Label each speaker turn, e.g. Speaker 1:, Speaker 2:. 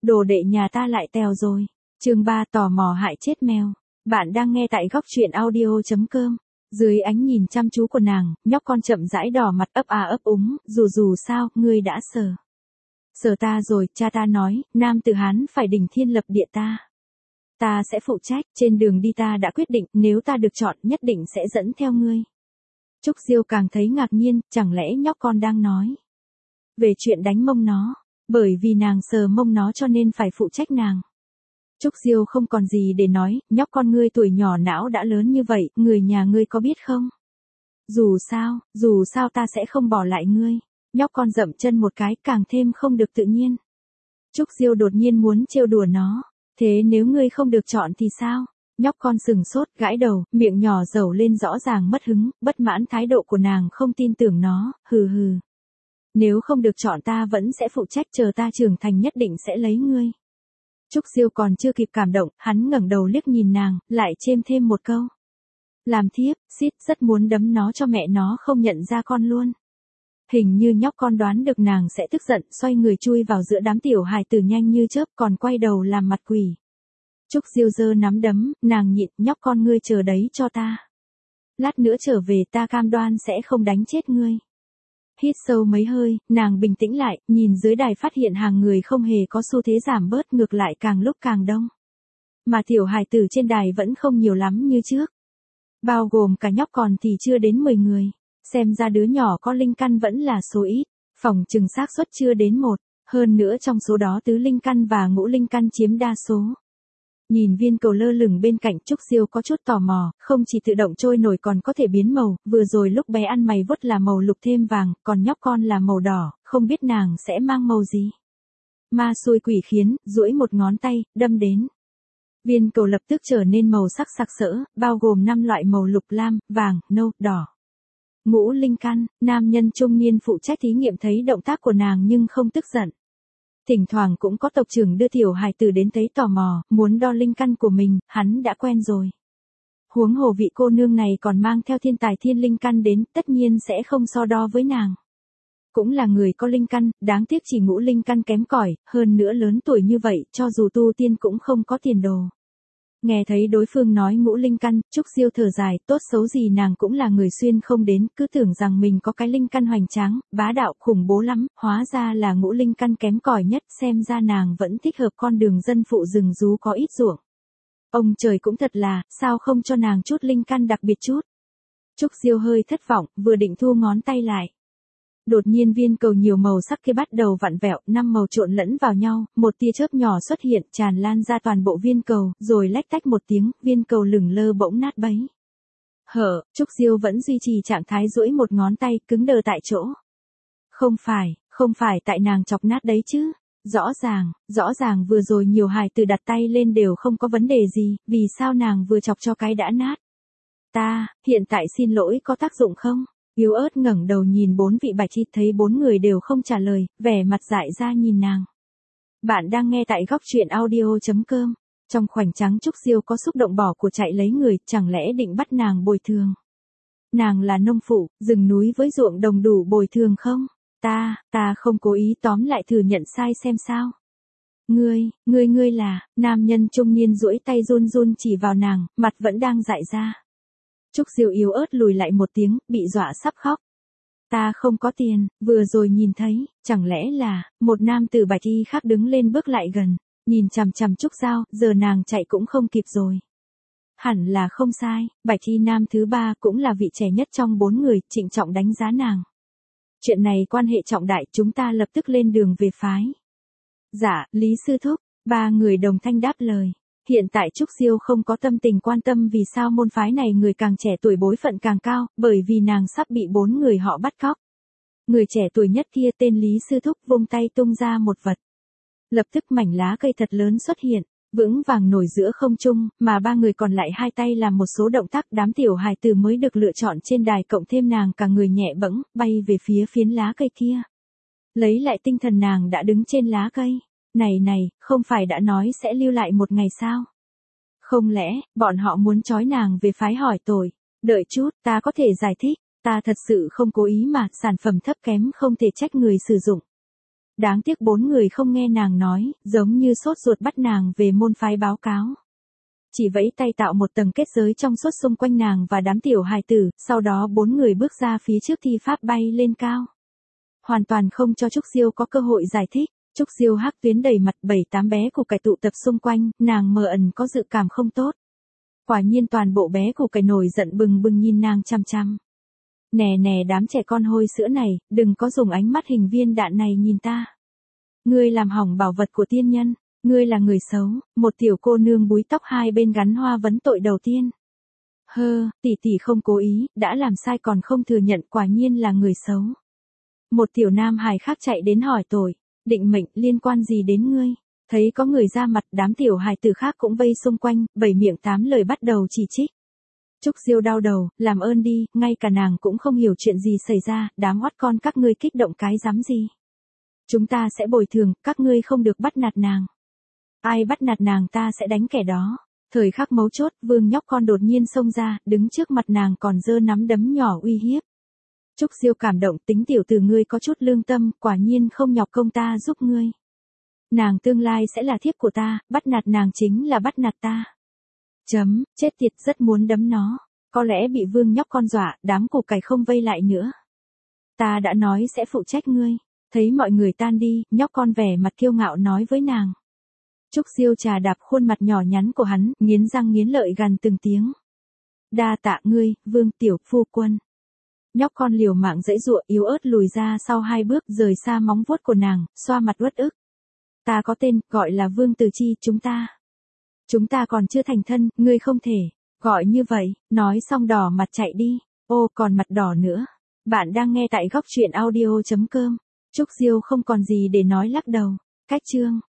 Speaker 1: đồ đệ nhà ta lại tèo rồi. Chương 3 tò mò hại chết mèo. Bạn đang nghe tại góc truyện audio.com. Dưới ánh nhìn chăm chú của nàng, nhóc con chậm rãi đỏ mặt ấp à ấp úng, dù sao, ngươi đã sờ. Sờ ta rồi, cha ta nói, nam tử Hán phải đỉnh thiên lập địa ta. Ta sẽ phụ trách, trên đường đi ta đã quyết định, nếu ta được chọn nhất định sẽ dẫn theo ngươi. Trúc Diêu càng thấy ngạc nhiên, chẳng lẽ nhóc con đang nói về chuyện đánh mông nó, bởi vì nàng sờ mông nó cho nên phải phụ trách nàng. Trúc Diêu không còn gì để nói, nhóc con ngươi tuổi nhỏ não đã lớn như vậy, người nhà ngươi có biết không? Dù sao ta sẽ không bỏ lại ngươi. Nhóc con dậm chân một cái càng thêm không được tự nhiên. Trúc Diêu đột nhiên muốn trêu đùa nó. Thế nếu ngươi không được chọn thì sao? Nhóc con sừng sốt, gãi đầu, miệng nhỏ dầu lên rõ ràng mất hứng, bất mãn thái độ của nàng không tin tưởng nó, hừ. Nếu không được chọn ta vẫn sẽ phụ trách, chờ ta trưởng thành nhất định sẽ lấy ngươi. Trúc Diêu còn chưa kịp cảm động, hắn ngẩng đầu liếc nhìn nàng, lại chêm thêm một câu. Làm thiếp, xít rất muốn đấm nó cho mẹ nó không nhận ra con luôn. Hình như nhóc con đoán được nàng sẽ tức giận, xoay người chui vào giữa đám tiểu hài tử nhanh như chớp, còn quay đầu làm mặt quỷ. Trúc Diêu giơ nắm đấm, nàng nhịn, nhóc con ngươi chờ đấy cho ta. Lát nữa trở về ta cam đoan sẽ không đánh chết ngươi. Hít sâu mấy hơi, nàng bình tĩnh lại, nhìn dưới đài phát hiện hàng người không hề có xu thế giảm bớt, ngược lại càng lúc càng đông. Mà tiểu hài tử trên đài vẫn không nhiều lắm như trước. Bao gồm cả nhóc con thì chưa đến 10 người. Xem ra đứa nhỏ có linh căn vẫn là số ít, phòng trừng xác suất chưa đến 1, hơn nữa trong số đó tứ linh căn và ngũ linh căn chiếm đa số. Nhìn viên cầu lơ lửng bên cạnh, Trúc Diêu có chút tò mò, không chỉ tự động trôi nổi còn có thể biến màu, vừa rồi lúc bé ăn mày vút là màu lục thêm vàng, còn nhóc con là màu đỏ, không biết nàng sẽ mang màu gì. Ma xui quỷ khiến, duỗi một ngón tay, đâm đến. Viên cầu lập tức trở nên màu sắc sặc sỡ, bao gồm 5 loại màu lục, lam, vàng, nâu, đỏ. Ngũ linh căn, nam nhân trung niên phụ trách thí nghiệm thấy động tác của nàng nhưng không tức giận. Thỉnh thoảng cũng có tộc trưởng đưa tiểu hài tử đến thấy tò mò, muốn đo linh căn của mình, hắn đã quen rồi. Huống hồ vị cô nương này còn mang theo thiên tài thiên linh căn đến, tất nhiên sẽ không so đo với nàng. Cũng là người có linh căn, đáng tiếc chỉ ngũ linh căn kém cỏi, hơn nữa lớn tuổi như vậy, cho dù tu tiên cũng không có tiền đồ. Nghe thấy đối phương nói ngũ linh căn, Trúc Diêu thở dài, tốt xấu gì nàng cũng là người xuyên không đến, cứ tưởng rằng mình có cái linh căn hoành tráng, bá đạo khủng bố lắm, hóa ra là ngũ linh căn kém cỏi nhất, xem ra nàng vẫn thích hợp con đường dân phụ rừng rú có ít ruộng. Ông trời cũng thật là, sao không cho nàng chút linh căn đặc biệt chút. Trúc Diêu hơi thất vọng, vừa định thu ngón tay lại. Đột nhiên viên cầu nhiều màu sắc kia bắt đầu vặn vẹo, 5 màu trộn lẫn vào nhau, một tia chớp nhỏ xuất hiện, tràn lan ra toàn bộ viên cầu, rồi lách tách một tiếng, viên cầu lửng lơ bỗng nát bấy. Trúc Diêu vẫn duy trì trạng thái duỗi một ngón tay, cứng đờ tại chỗ. Không phải tại nàng chọc nát đấy chứ. Rõ ràng vừa rồi nhiều hài tử đặt tay lên đều không có vấn đề gì, vì sao nàng vừa chọc cho cái đã nát. Hiện tại xin lỗi có tác dụng không? Yếu ớt ngẩng đầu nhìn 4 vị bạch y, thấy 4 người đều không trả lời, vẻ mặt dại ra nhìn nàng. Bạn đang nghe tại góc truyện audio.com. Trong khoảnh trắng Trúc Diêu có xúc động bỏ của chạy lấy người, chẳng lẽ định bắt nàng bồi thường. Nàng là nông phụ, rừng núi với ruộng đồng đủ bồi thường không? Ta không cố ý, tóm lại thừa nhận sai xem sao. Ngươi là, nam nhân trung niên duỗi tay run chỉ vào nàng, mặt vẫn đang dại ra. Trúc Diêu yếu ớt lùi lại một tiếng, bị dọa sắp khóc. Ta không có tiền, vừa rồi nhìn thấy, chẳng lẽ là, một nam tử bạch y khác đứng lên bước lại gần, nhìn chằm chằm Trúc Giao, giờ nàng chạy cũng không kịp rồi. Hẳn là không sai, bạch y nam thứ 3 cũng là vị trẻ nhất trong 4 người, trịnh trọng đánh giá nàng. Chuyện này quan hệ trọng đại, chúng ta lập tức lên đường về phái. Dạ, Lý sư thúc, 3 người đồng thanh đáp lời. Hiện tại Trúc Diêu không có tâm tình quan tâm vì sao môn phái này người càng trẻ tuổi bối phận càng cao, bởi vì nàng sắp bị 4 người họ bắt cóc. Người trẻ tuổi nhất kia tên Lý sư thúc vung tay tung ra một vật. Lập tức mảnh lá cây thật lớn xuất hiện, vững vàng nổi giữa không trung, mà 3 người còn lại hai tay làm một số động tác, đám tiểu hài tử mới được lựa chọn trên đài cộng thêm nàng cả người nhẹ bẫng, bay về phía phiến lá cây kia. Lấy lại tinh thần nàng đã đứng trên lá cây. Này, không phải đã nói sẽ lưu lại một ngày sao? Không lẽ, bọn họ muốn trói nàng về phái hỏi tội? Đợi chút, ta có thể giải thích, ta thật sự không cố ý mà, sản phẩm thấp kém không thể trách người sử dụng. Đáng tiếc 4 người không nghe nàng nói, giống như sốt ruột bắt nàng về môn phái báo cáo. Chỉ vẫy tay tạo một tầng kết giới trong suốt xung quanh nàng và đám tiểu hài tử, sau đó 4 người bước ra phía trước thi pháp bay lên cao. Hoàn toàn không cho Trúc Diêu có cơ hội giải thích. Trúc Diêu hắc tuyến đầy mặt, 7-8 bé củ cải tụ tập xung quanh, nàng mờ ẩn có dự cảm không tốt. Quả nhiên toàn bộ bé củ cải nổi giận bừng bừng nhìn nàng chăm chăm. Nè nè đám trẻ con hôi sữa này, đừng có dùng ánh mắt hình viên đạn này nhìn ta. Ngươi làm hỏng bảo vật của tiên nhân, ngươi là người xấu, một tiểu cô nương búi tóc hai bên gắn hoa vấn tội đầu tiên. Tỷ tỷ không cố ý, đã làm sai còn không thừa nhận, quả nhiên là người xấu. Một tiểu nam hài khác chạy đến hỏi tội, định mệnh liên quan gì đến ngươi? Thấy có người ra mặt, đám tiểu hài tử khác cũng vây xung quanh, 7 miệng 8 lời bắt đầu chỉ trích. Trúc Diêu đau đầu, làm ơn đi, ngay cả nàng cũng không hiểu chuyện gì xảy ra, đám oắt con các ngươi kích động cái dám gì. Chúng ta sẽ bồi thường, các ngươi không được bắt nạt nàng. Ai bắt nạt nàng ta sẽ đánh kẻ đó. Thời khắc mấu chốt, Vương nhóc con đột nhiên xông ra, đứng trước mặt nàng còn giơ nắm đấm nhỏ uy hiếp. Trúc Diêu cảm động, tính tiểu tử ngươi có chút lương tâm, quả nhiên không nhọc công ta giúp ngươi. Nàng tương lai sẽ là thiếp của ta, bắt nạt nàng chính là bắt nạt ta. Chết tiệt, rất muốn đấm nó. Có lẽ bị Vương nhóc con dọa, đám củ cải không vây lại nữa. Ta đã nói sẽ phụ trách ngươi. Thấy mọi người tan đi, nhóc con vẻ mặt kiêu ngạo nói với nàng. Trúc Diêu trà đạp khuôn mặt nhỏ nhắn của hắn, nghiến răng nghiến lợi gằn từng tiếng. Đa tạ ngươi, Vương tiểu phu quân. Nhóc con liều mạng giãy giụa, yếu ớt lùi ra sau 2 bước, rời xa móng vuốt của nàng, xoa mặt uất ức. Ta có tên, gọi là Vương Từ Chi, Chúng ta còn chưa thành thân, ngươi không thể gọi như vậy. Nói xong đỏ mặt chạy đi. Ô, còn mặt đỏ nữa. Bạn đang nghe tại góc truyện audio.com. Trúc Diêu không còn gì để nói lắc đầu. Cách chương